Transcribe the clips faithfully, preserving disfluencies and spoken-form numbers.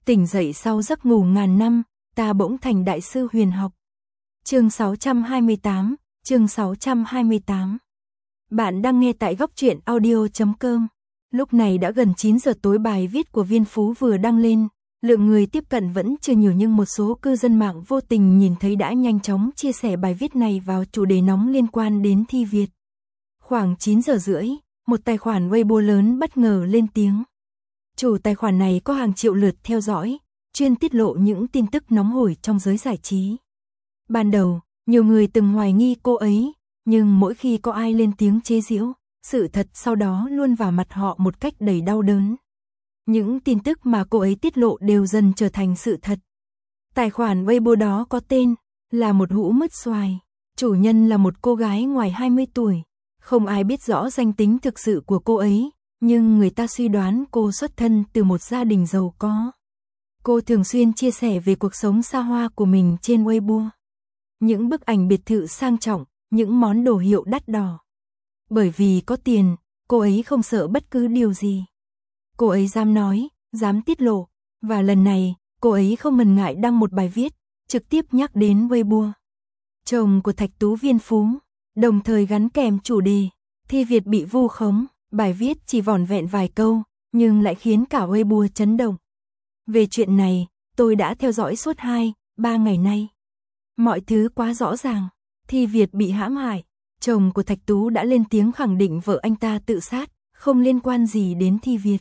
Tỉnh dậy sau giấc ngủ ngàn năm, ta bỗng thành đại sư huyền học. Chương sáu trăm hai mươi tám, chương sáu trăm hai mươi tám. Bạn đang nghe tại góc truyện audio chấm com. Lúc này đã gần chín giờ tối, bài viết của Viên Phú vừa đăng lên, lượng người tiếp cận vẫn chưa nhiều nhưng một số cư dân mạng vô tình nhìn thấy đã nhanh chóng chia sẻ bài viết này vào chủ đề nóng liên quan đến thi Việt. Khoảng chín giờ rưỡi, một tài khoản Weibo lớn bất ngờ lên tiếng. Chủ tài khoản này có hàng triệu lượt theo dõi, chuyên tiết lộ những tin tức nóng hổi trong giới giải trí. Ban đầu, nhiều người từng hoài nghi cô ấy, nhưng mỗi khi có ai lên tiếng chế giễu, sự thật sau đó luôn vào mặt họ một cách đầy đau đớn. Những tin tức mà cô ấy tiết lộ đều dần trở thành sự thật. Tài khoản Weibo đó có tên là Một Hũ Mứt Xoài. Chủ nhân là một cô gái ngoài hai mươi tuổi. Không ai biết rõ danh tính thực sự của cô ấy, nhưng người ta suy đoán cô xuất thân từ một gia đình giàu có. Cô thường xuyên chia sẻ về cuộc sống xa hoa của mình trên Weibo. Những bức ảnh biệt thự sang trọng, những món đồ hiệu đắt đỏ. Bởi vì có tiền, cô ấy không sợ bất cứ điều gì. Cô ấy dám nói, dám tiết lộ, và lần này, cô ấy không ngần ngại đăng một bài viết, trực tiếp nhắc đến Weibo. Chồng của Thạch Tú Viên Phú, đồng thời gắn kèm chủ đề, thi Việt bị vu khống. Bài viết chỉ vỏn vẹn vài câu, nhưng lại khiến cả Weibo chấn động. Về chuyện này, tôi đã theo dõi suốt hai, ba ngày nay. Mọi thứ quá rõ ràng, thi Việt bị hãm hại. Chồng của Thạch Tú đã lên tiếng khẳng định vợ anh ta tự sát, không liên quan gì đến thi Việt.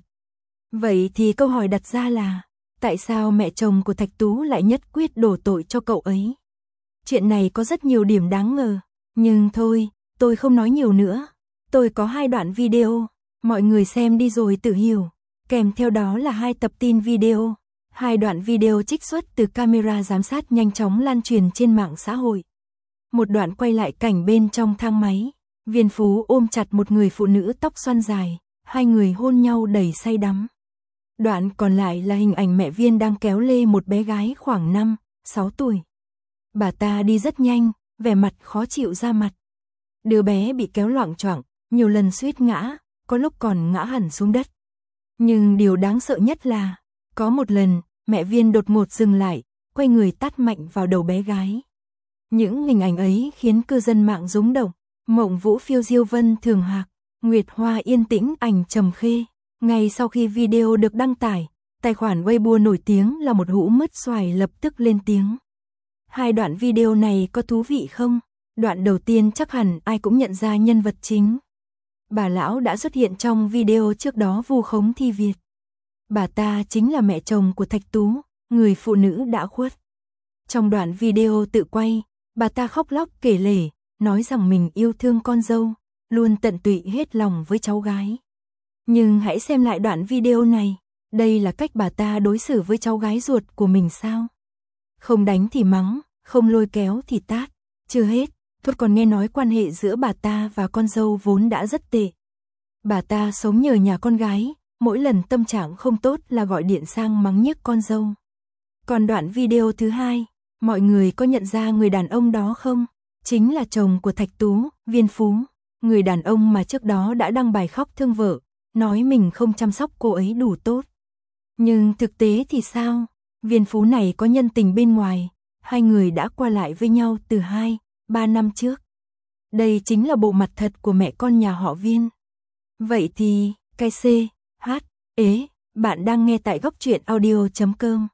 Vậy thì câu hỏi đặt ra là, tại sao mẹ chồng của Thạch Tú lại nhất quyết đổ tội cho cậu ấy? Chuyện này có rất nhiều điểm đáng ngờ, nhưng thôi, tôi không nói nhiều nữa. Tôi có hai đoạn video, mọi người xem đi rồi tự hiểu. Kèm theo đó là hai tập tin video. Hai đoạn video trích xuất từ camera giám sát nhanh chóng lan truyền trên mạng xã hội. Một đoạn quay lại cảnh bên trong thang máy. Viên Phú ôm chặt một người phụ nữ tóc xoăn dài, hai người hôn nhau đầy say đắm. Đoạn còn lại là hình ảnh mẹ Viên đang kéo lê một bé gái khoảng năm, sáu tuổi. Bà ta đi rất nhanh, vẻ mặt khó chịu ra mặt. Đứa bé bị kéo loạng choạng, nhiều lần suýt ngã, có lúc còn ngã hẳn xuống đất. Nhưng điều đáng sợ nhất là, có một lần, mẹ Viên đột ngột dừng lại, quay người tát mạnh vào đầu bé gái. Những hình ảnh ấy khiến cư dân mạng rúng động. Mộng Vũ phiêu diêu vân thường hạc, Nguyệt Hoa yên tĩnh ảnh trầm khê. Ngay sau khi video được đăng tải, tài khoản Weibo nổi tiếng là Một Hũ Mứt Xoài lập tức lên tiếng. Hai đoạn video này có thú vị không? Đoạn đầu tiên chắc hẳn ai cũng nhận ra nhân vật chính. Bà lão đã xuất hiện trong video trước đó vu khống thi Việt. Bà ta chính là mẹ chồng của Thạch Tú, người phụ nữ đã khuất. Trong đoạn video tự quay, bà ta khóc lóc kể lể, nói rằng mình yêu thương con dâu, luôn tận tụy hết lòng với cháu gái. Nhưng hãy xem lại đoạn video này, đây là cách bà ta đối xử với cháu gái ruột của mình sao? Không đánh thì mắng, không lôi kéo thì tát. Chưa hết, Thuật còn nghe nói quan hệ giữa bà ta và con dâu vốn đã rất tệ. Bà ta sống nhờ nhà con gái, mỗi lần tâm trạng không tốt là gọi điện sang mắng nhiếc con dâu. Còn đoạn video thứ hai, mọi người có nhận ra người đàn ông đó không? Chính là chồng của Thạch Tú, Viên Phú. Người đàn ông mà trước đó đã đăng bài khóc thương vợ, nói mình không chăm sóc cô ấy đủ tốt. Nhưng thực tế thì sao? Viên Phú này có nhân tình bên ngoài, hai người đã qua lại với nhau từ hai, ba năm trước. Đây chính là bộ mặt thật của mẹ con nhà họ Viên. Vậy thì, cái C, H, ế, bạn đang nghe tại góc truyện audio chấm com.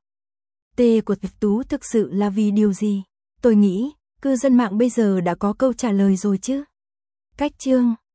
T của Thạch Tú thực sự là vì điều gì? Tôi nghĩ, cư dân mạng bây giờ đã có câu trả lời rồi chứ. Cách chương,